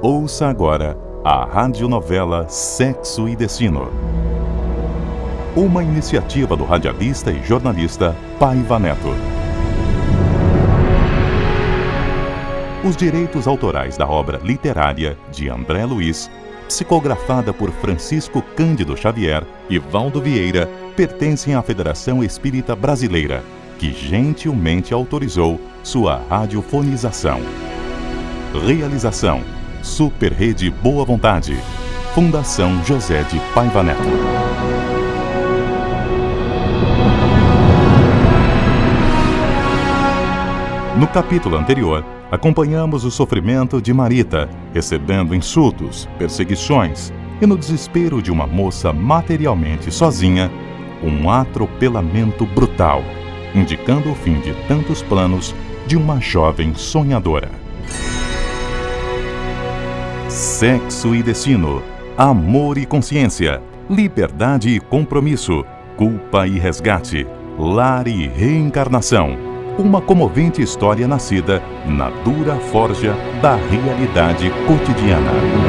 Ouça agora a radionovela Sexo e Destino. Uma iniciativa do radialista e jornalista Paiva Neto. Os direitos autorais da obra literária de André Luiz, psicografada por Francisco Cândido Xavier e Valdo Vieira, pertencem à Federação Espírita Brasileira, que gentilmente autorizou sua radiofonização. Realização: Super Rede Boa Vontade, Fundação José de Paiva Neto. No capítulo anterior, acompanhamos o sofrimento de Marita, recebendo insultos, perseguições e, no desespero de uma moça materialmente sozinha, um atropelamento brutal, indicando o fim de tantos planos de uma jovem sonhadora. Sexo e destino, amor e consciência, liberdade e compromisso, culpa e resgate, lar e reencarnação. Uma comovente história nascida na dura forja da realidade cotidiana.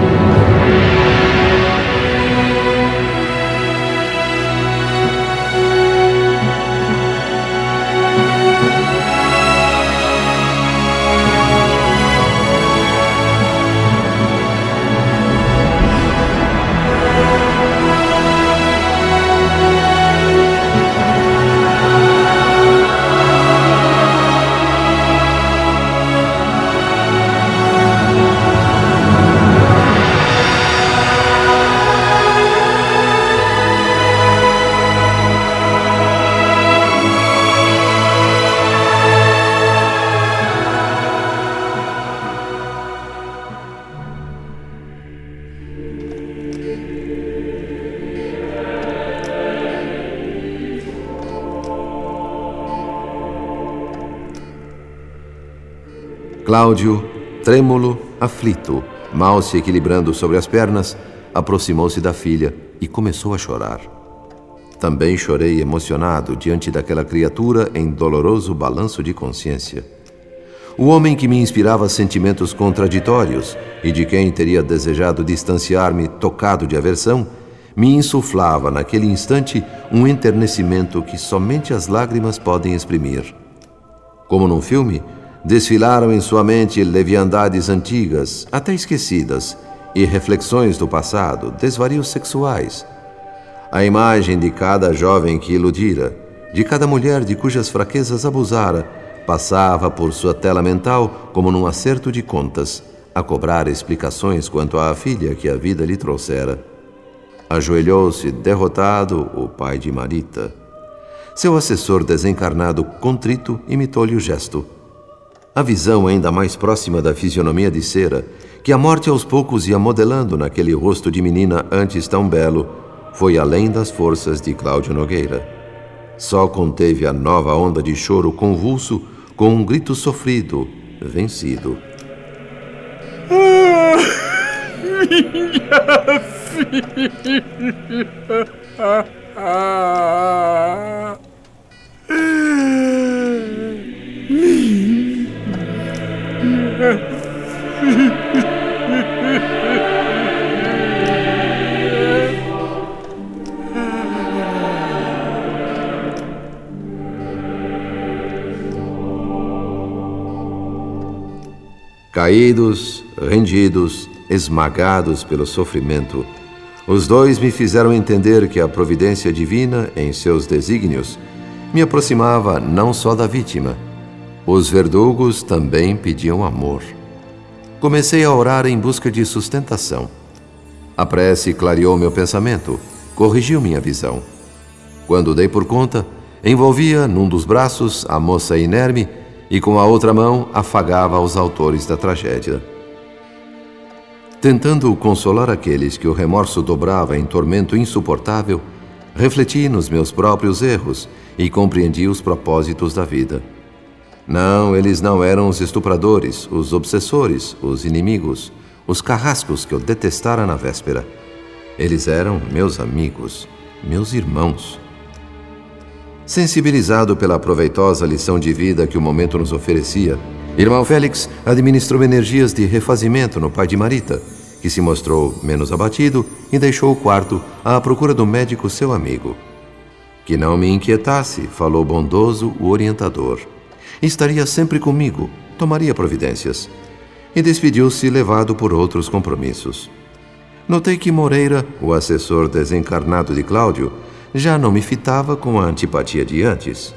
Cláudio, trêmulo, aflito, mal se equilibrando sobre as pernas, aproximou-se da filha e começou a chorar. Também chorei emocionado diante daquela criatura em doloroso balanço de consciência. O homem que me inspirava sentimentos contraditórios e de quem teria desejado distanciar-me tocado de aversão, me insuflava naquele instante um enternecimento que somente as lágrimas podem exprimir. Como num filme, desfilaram em sua mente leviandades antigas, até esquecidas, e reflexões do passado, desvarios sexuais. A imagem de cada jovem que iludira, de cada mulher de cujas fraquezas abusara, passava por sua tela mental como num acerto de contas, a cobrar explicações quanto à filha que a vida lhe trouxera. Ajoelhou-se, derrotado, o pai de Marita. Seu assessor desencarnado, contrito, imitou-lhe o gesto. A visão ainda mais próxima da fisionomia de cera, que a morte aos poucos ia modelando naquele rosto de menina antes tão belo, foi além das forças de Cláudio Nogueira. Só conteve a nova onda de choro convulso com um grito sofrido, vencido. Minha filha! Caídos, rendidos, esmagados pelo sofrimento, os dois me fizeram entender que a providência divina, em seus desígnios, me aproximava não só da vítima. Os verdugos também pediam amor. Comecei a orar em busca de sustentação. A prece clareou meu pensamento, corrigiu minha visão. Quando dei por conta, envolvia num dos braços a moça inerme e com a outra mão afagava os autores da tragédia. Tentando consolar aqueles que o remorso dobrava em tormento insuportável, refleti nos meus próprios erros e compreendi os propósitos da vida. Não, eles não eram os estupradores, os obsessores, os inimigos, os carrascos que eu detestara na véspera. Eles eram meus amigos, meus irmãos. Sensibilizado pela proveitosa lição de vida que o momento nos oferecia, Irmão Félix administrou energias de refazimento no pai de Marita, que se mostrou menos abatido e deixou o quarto à procura do médico seu amigo. Que não me inquietasse, falou bondoso o orientador. Estaria sempre comigo, tomaria providências. E despediu-se levado por outros compromissos. Notei que Moreira, o assessor desencarnado de Cláudio, já não me fitava com a antipatia de antes.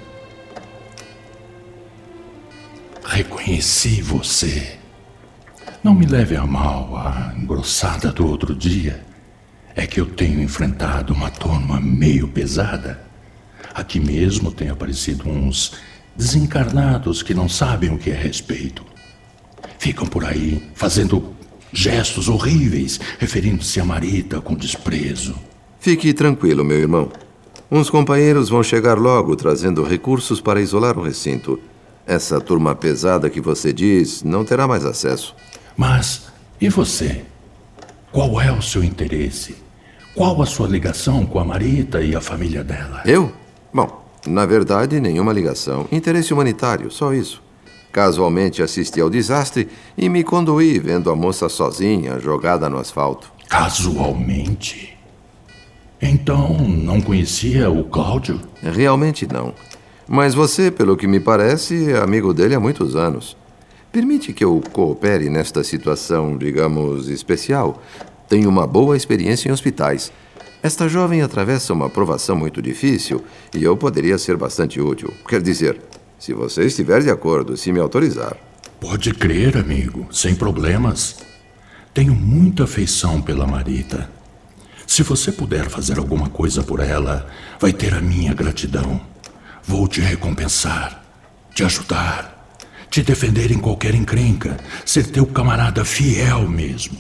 Reconheci você. Não me leve a mal a engrossada do outro dia. É que eu tenho enfrentado uma turma meio pesada. Aqui mesmo tem aparecido uns desencarnados que não sabem o que é respeito. Ficam por aí fazendo gestos horríveis, referindo-se a Marita com desprezo. Fique tranquilo, meu irmão. Uns companheiros vão chegar logo trazendo recursos para isolar o recinto. Essa turma pesada que você diz não terá mais acesso. Mas, e você? Qual é o seu interesse? Qual a sua ligação com a Marita e a família dela? Eu? Bom, na verdade, nenhuma ligação. Interesse humanitário, só isso. Casualmente assisti ao desastre e me conduí vendo a moça sozinha, jogada no asfalto. Casualmente? Então, não conhecia o Cláudio? Realmente não. Mas você, pelo que me parece, é amigo dele há muitos anos. Permite que eu coopere nesta situação, digamos, especial. Tenho uma boa experiência em hospitais. Esta jovem atravessa uma provação muito difícil e eu poderia ser bastante útil. Quer dizer, se você estiver de acordo, se me autorizar. Pode crer, amigo, sem problemas. Tenho muita afeição pela Marita. Se você puder fazer alguma coisa por ela, vai ter a minha gratidão. Vou te recompensar, te ajudar, te defender em qualquer encrenca, ser teu camarada fiel mesmo.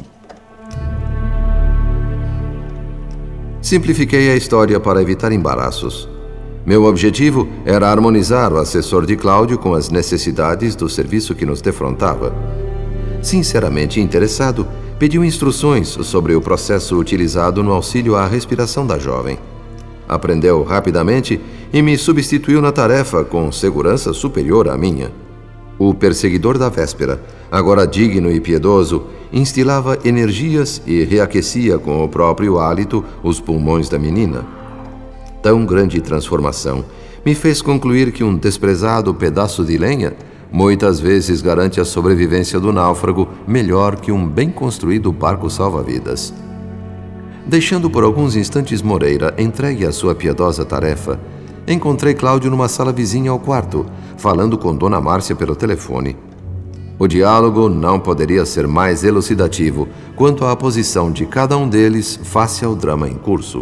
Simplifiquei a história para evitar embaraços. Meu objetivo era harmonizar o assessor de Cláudio com as necessidades do serviço que nos defrontava. Sinceramente interessado, pediu instruções sobre o processo utilizado no auxílio à respiração da jovem. Aprendeu rapidamente e me substituiu na tarefa com segurança superior à minha. O perseguidor da véspera, agora digno e piedoso, instilava energias e reaquecia com o próprio hálito os pulmões da menina. Tão grande transformação me fez concluir que um desprezado pedaço de lenha muitas vezes garante a sobrevivência do náufrago melhor que um bem construído barco salva-vidas. Deixando por alguns instantes Moreira entregue à sua piedosa tarefa, encontrei Cláudio numa sala vizinha ao quarto, falando com Dona Márcia pelo telefone. O diálogo não poderia ser mais elucidativo quanto à posição de cada um deles face ao drama em curso.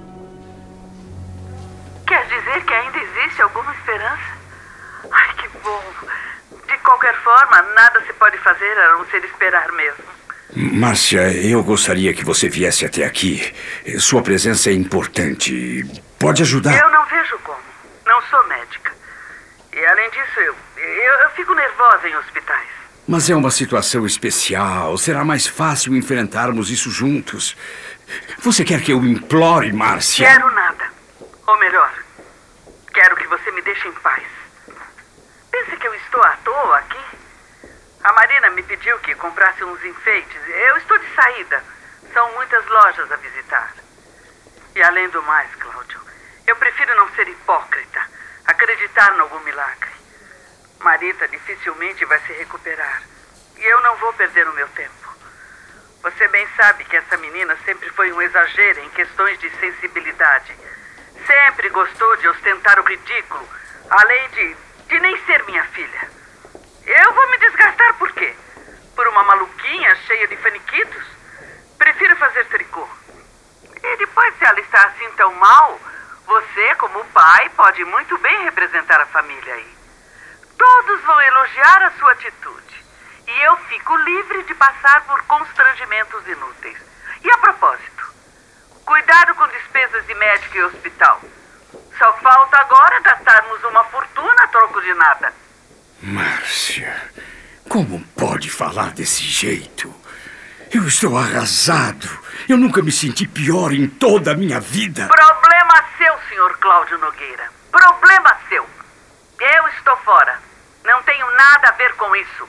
Quer dizer que ainda existe alguma esperança? Ai, que bom. De qualquer forma, nada se pode fazer a não ser esperar mesmo. Márcia, eu gostaria que você viesse até aqui. Sua presença é importante. Pode ajudar? Eu não vejo como. Não sou médica. E além disso, eu fico nervosa em hospitais. Mas é uma situação especial. Será mais fácil enfrentarmos isso juntos. Você quer que eu implore, Márcia? Quero nada. Ou melhor, quero que você me deixe em paz. Pensa que eu estou à toa aqui? A Marina me pediu que comprasse uns enfeites. Eu estou de saída. São muitas lojas a visitar. E além do mais, Cláudio, eu prefiro não ser hipócrita, acreditar em algum milagre. Marita dificilmente vai se recuperar. E eu não vou perder o meu tempo. Você bem sabe que essa menina sempre foi um exagero em questões de sensibilidade. Sempre gostou de ostentar o ridículo, além de nem ser minha filha. Eu vou me desgastar por quê? Por uma maluquinha cheia de faniquitos? Prefiro fazer tricô. E depois, se ela está assim tão mal, você, como pai, pode muito bem representar a família aí. Todos vão elogiar a sua atitude. E eu fico livre de passar por constrangimentos inúteis. E a propósito, cuidado com despesas de médico e hospital. Só falta agora gastarmos uma fortuna a troco de nada. Márcia, como pode falar desse jeito? Eu estou arrasado. Eu nunca me senti pior em toda a minha vida. Problema seu, senhor Cláudio Nogueira. Problema seu. Eu estou fora. Não tenho nada a ver com isso.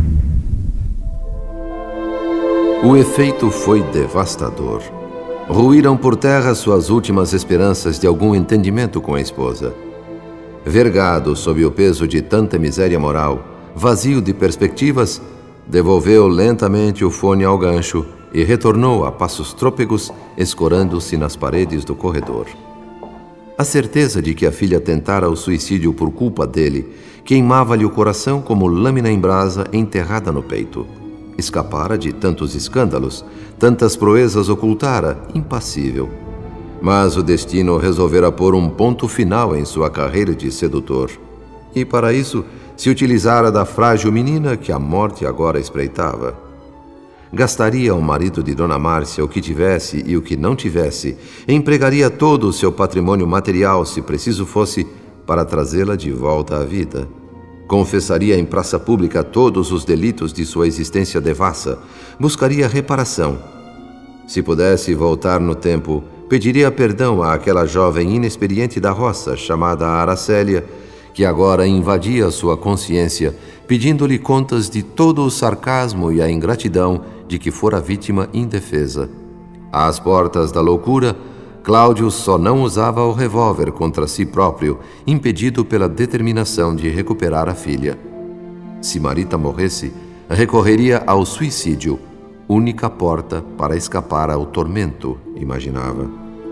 O efeito foi devastador. Ruíram por terra suas últimas esperanças de algum entendimento com a esposa. Vergado sob o peso de tanta miséria moral, vazio de perspectivas, devolveu lentamente o fone ao gancho e retornou a passos trôpegos, escorando-se nas paredes do corredor. A certeza de que a filha tentara o suicídio por culpa dele queimava-lhe o coração como lâmina em brasa enterrada no peito. Escapara de tantos escândalos, tantas proezas ocultara, impassível. Mas o destino resolvera pôr um ponto final em sua carreira de sedutor. E para isso se utilizara da frágil menina que a morte agora espreitava. Gastaria o marido de Dona Márcia o que tivesse e o que não tivesse, empregaria todo o seu patrimônio material, se preciso fosse, para trazê-la de volta à vida. Confessaria em praça pública todos os delitos de sua existência devassa, buscaria reparação. Se pudesse voltar no tempo, pediria perdão àquela jovem inexperiente da roça, chamada Aracélia, que agora invadia sua consciência, pedindo-lhe contas de todo o sarcasmo e a ingratidão de que fora vítima indefesa. Às portas da loucura, Cláudio só não usava o revólver contra si próprio, impedido pela determinação de recuperar a filha. Se Marita morresse, recorreria ao suicídio, única porta para escapar ao tormento, imaginava.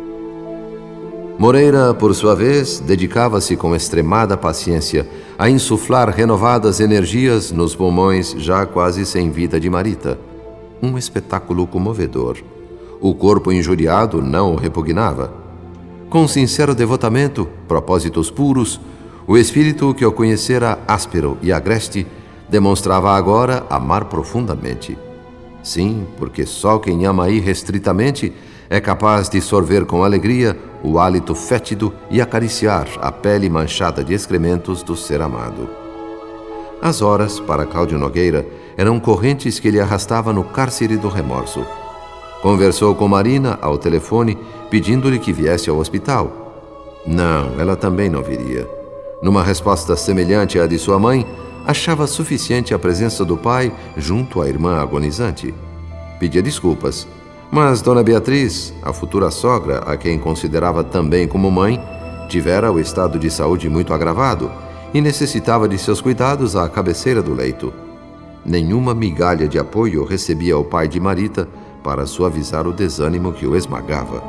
Moreira, por sua vez, dedicava-se com extremada paciência a insuflar renovadas energias nos pulmões já quase sem vida de Marita. Um espetáculo comovedor. O corpo injuriado não o repugnava. Com sincero devotamento, propósitos puros, o espírito que o conhecera áspero e agreste demonstrava agora amar profundamente. Sim, porque só quem ama irrestritamente é capaz de sorver com alegria o hálito fétido e acariciar a pele manchada de excrementos do ser amado. As horas, para Cláudio Nogueira, eram correntes que ele arrastava no cárcere do remorso. Conversou com Marina ao telefone, pedindo-lhe que viesse ao hospital. Não, ela também não viria. Numa resposta semelhante à de sua mãe, achava suficiente a presença do pai junto à irmã agonizante. Pedia desculpas, mas Dona Beatriz, a futura sogra, a quem considerava também como mãe, tivera o estado de saúde muito agravado e necessitava de seus cuidados à cabeceira do leito. Nenhuma migalha de apoio recebia o pai de Marita para suavizar o desânimo que o esmagava.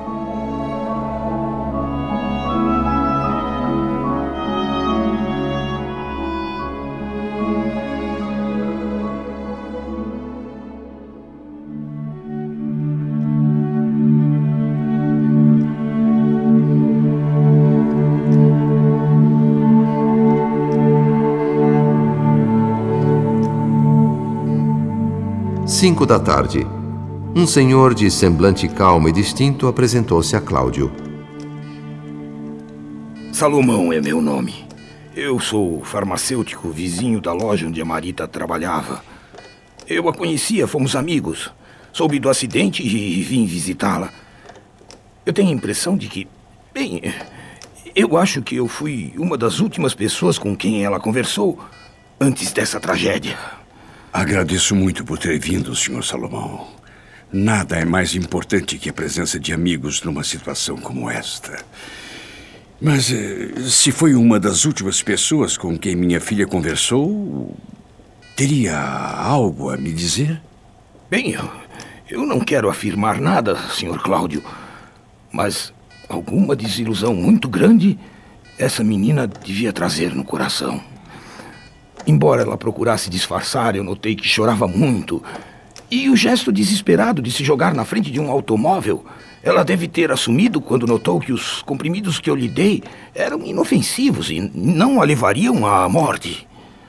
Cinco da tarde. Um senhor de semblante calmo e distinto apresentou-se a Cláudio. Salomão é meu nome. Eu sou farmacêutico vizinho da loja onde a Marita trabalhava. Eu a conhecia, fomos amigos. Soube do acidente e vim visitá-la. Eu tenho a impressão de que... Bem, eu acho que eu fui uma das últimas pessoas com quem ela conversou antes dessa tragédia. Agradeço muito por ter vindo, Sr. Salomão. Nada é mais importante que a presença de amigos numa situação como esta. Mas se foi uma das últimas pessoas com quem minha filha conversou, teria algo a me dizer? Bem, eu não quero afirmar nada, Sr. Cláudio, mas alguma desilusão muito grande essa menina devia trazer no coração. Embora ela procurasse disfarçar, eu notei que chorava muito. E o gesto desesperado de se jogar na frente de um automóvel, ela deve ter assumido quando notou que os comprimidos que eu lhe dei eram inofensivos e não a levariam à morte.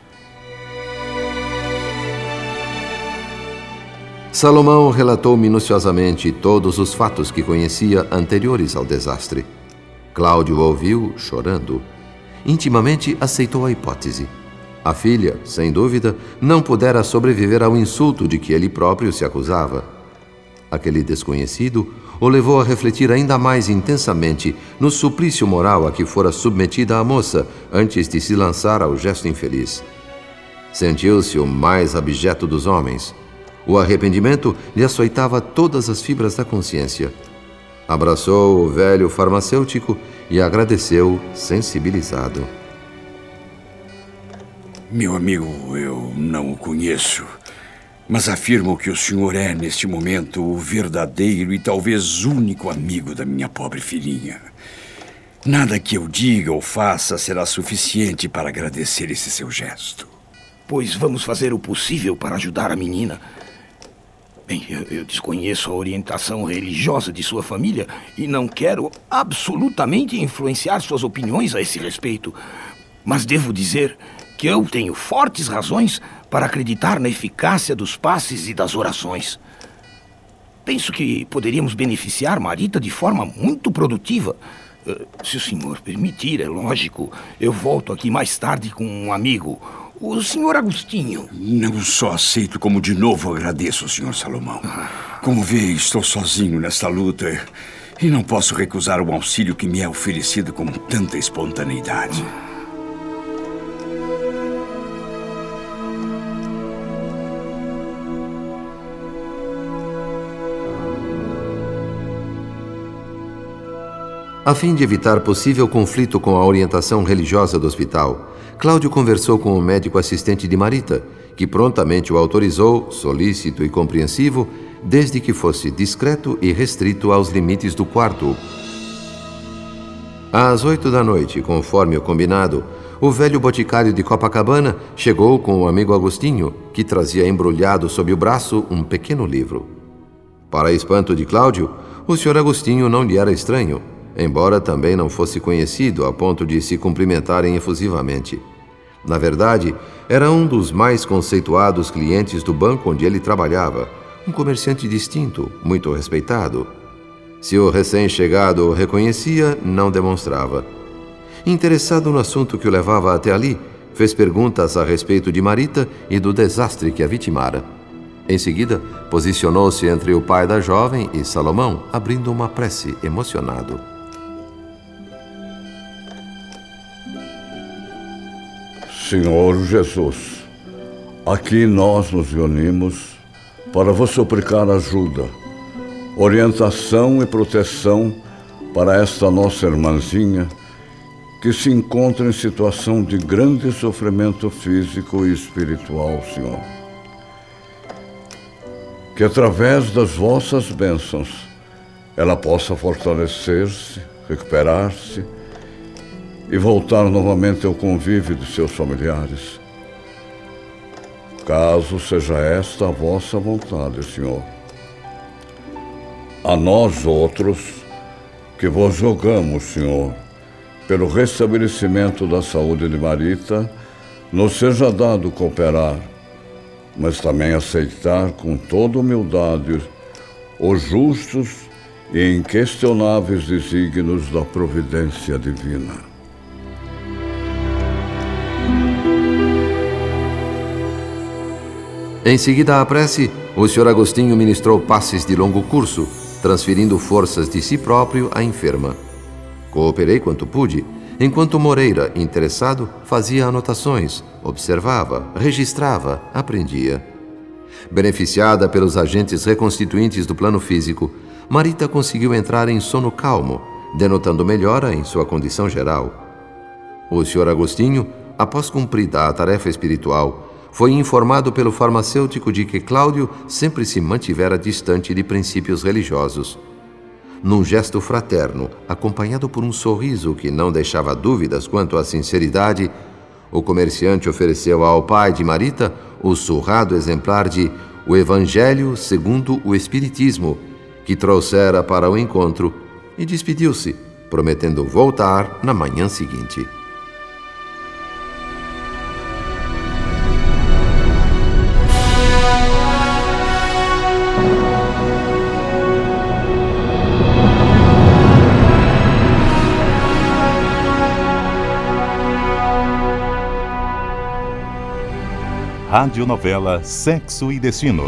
Salomão relatou minuciosamente todos os fatos que conhecia anteriores ao desastre. Cláudio ouviu, chorando. Intimamente aceitou a hipótese. A filha, sem dúvida, não pudera sobreviver ao insulto de que ele próprio se acusava. Aquele desconhecido o levou a refletir ainda mais intensamente no suplício moral a que fora submetida a moça antes de se lançar ao gesto infeliz. Sentiu-se o mais abjeto dos homens. O arrependimento lhe açoitava todas as fibras da consciência. Abraçou o velho farmacêutico e agradeceu, sensibilizado. Meu amigo, eu não o conheço, mas afirmo que o senhor é, neste momento, o verdadeiro e talvez único amigo da minha pobre filhinha. Nada que eu diga ou faça será suficiente para agradecer esse seu gesto. Pois vamos fazer o possível para ajudar a menina. Bem, eu desconheço a orientação religiosa de sua família e não quero absolutamente influenciar suas opiniões a esse respeito. Mas devo dizer que eu tenho fortes razões para acreditar na eficácia dos passes e das orações. Penso que poderíamos beneficiar Marita de forma muito produtiva. Se o senhor permitir, é lógico, eu volto aqui mais tarde com um amigo, o senhor Agostinho. Não só aceito, como de novo agradeço, senhor Salomão. Como vê, estou sozinho nesta luta e não posso recusar o auxílio que me é oferecido com tanta espontaneidade. A fim de evitar possível conflito com a orientação religiosa do hospital, Cláudio conversou com o médico assistente de Marita, que prontamente o autorizou, solícito e compreensivo, desde que fosse discreto e restrito aos limites do quarto. Às 8 da noite, conforme o combinado, o velho boticário de Copacabana chegou com o amigo Agostinho, que trazia embrulhado sob o braço um pequeno livro. Para espanto de Cláudio, o Sr. Agostinho não lhe era estranho, embora também não fosse conhecido a ponto de se cumprimentarem efusivamente. Na verdade, era um dos mais conceituados clientes do banco onde ele trabalhava, um comerciante distinto, muito respeitado. Se o recém-chegado o reconhecia, não demonstrava. Interessado no assunto que o levava até ali, fez perguntas a respeito de Marita e do desastre que a vitimara. Em seguida, posicionou-se entre o pai da jovem e Salomão, abrindo uma prece emocionado. Senhor Jesus, aqui nós nos reunimos para vos suplicar ajuda, orientação e proteção para esta nossa irmãzinha que se encontra em situação de grande sofrimento físico e espiritual, Senhor. Que através das vossas bênçãos ela possa fortalecer-se, recuperar-se e voltar novamente ao convívio de seus familiares. Caso seja esta a vossa vontade, Senhor. A nós outros, que vos rogamos, Senhor, pelo restabelecimento da saúde de Marita, nos seja dado cooperar, mas também aceitar com toda humildade os justos e inquestionáveis desígnios da providência divina. Em seguida à prece, o Sr. Agostinho ministrou passes de longo curso, transferindo forças de si próprio à enferma. Cooperei quanto pude, enquanto Moreira, interessado, fazia anotações, observava, registrava, aprendia. Beneficiada pelos agentes reconstituintes do plano físico, Marita conseguiu entrar em sono calmo, denotando melhora em sua condição geral. O Sr. Agostinho, após cumprida a tarefa espiritual, foi informado pelo farmacêutico de que Cláudio sempre se mantivera distante de princípios religiosos. Num gesto fraterno, acompanhado por um sorriso que não deixava dúvidas quanto à sinceridade, o comerciante ofereceu ao pai de Marita o surrado exemplar de O Evangelho segundo o Espiritismo, que trouxera para o encontro, e despediu-se, prometendo voltar na manhã seguinte. Radionovela Sexo e Destino.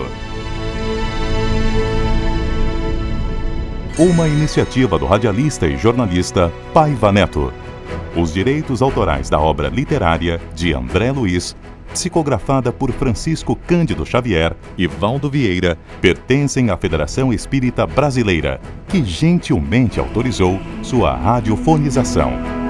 Uma iniciativa do radialista e jornalista Paiva Neto. Os direitos autorais da obra literária de André Luiz psicografada por Francisco Cândido Xavier e Valdo Vieira, pertencem à Federação Espírita Brasileira, que gentilmente autorizou sua radiofonização.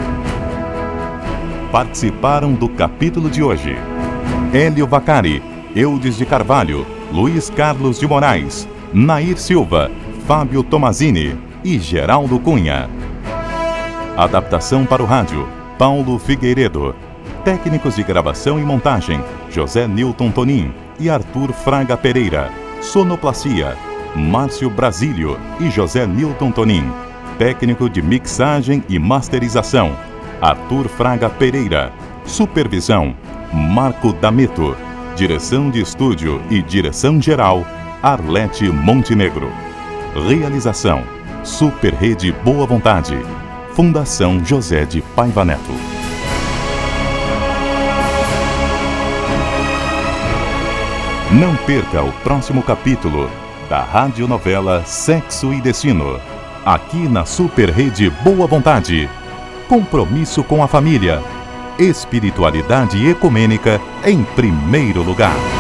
Participaram do capítulo de hoje Hélio Vacari, Eudes de Carvalho, Luiz Carlos de Moraes, Nair Silva, Fábio Tomazini e Geraldo Cunha. Adaptação para o rádio, Paulo Figueiredo. Técnicos de gravação e montagem, José Nilton Tonin e Arthur Fraga Pereira. Sonoplastia, Márcio Brasílio e José Nilton Tonin. Técnico de mixagem e masterização, Arthur Fraga Pereira. Supervisão, Marco D'Ameto. Direção de estúdio e direção geral, Arlete Montenegro. Realização, Super Rede Boa Vontade. Fundação José de Paiva Neto. Não perca o próximo capítulo da radionovela Sexo e Destino, aqui na Super Rede Boa Vontade. Compromisso com a família. Espiritualidade ecumênica em primeiro lugar.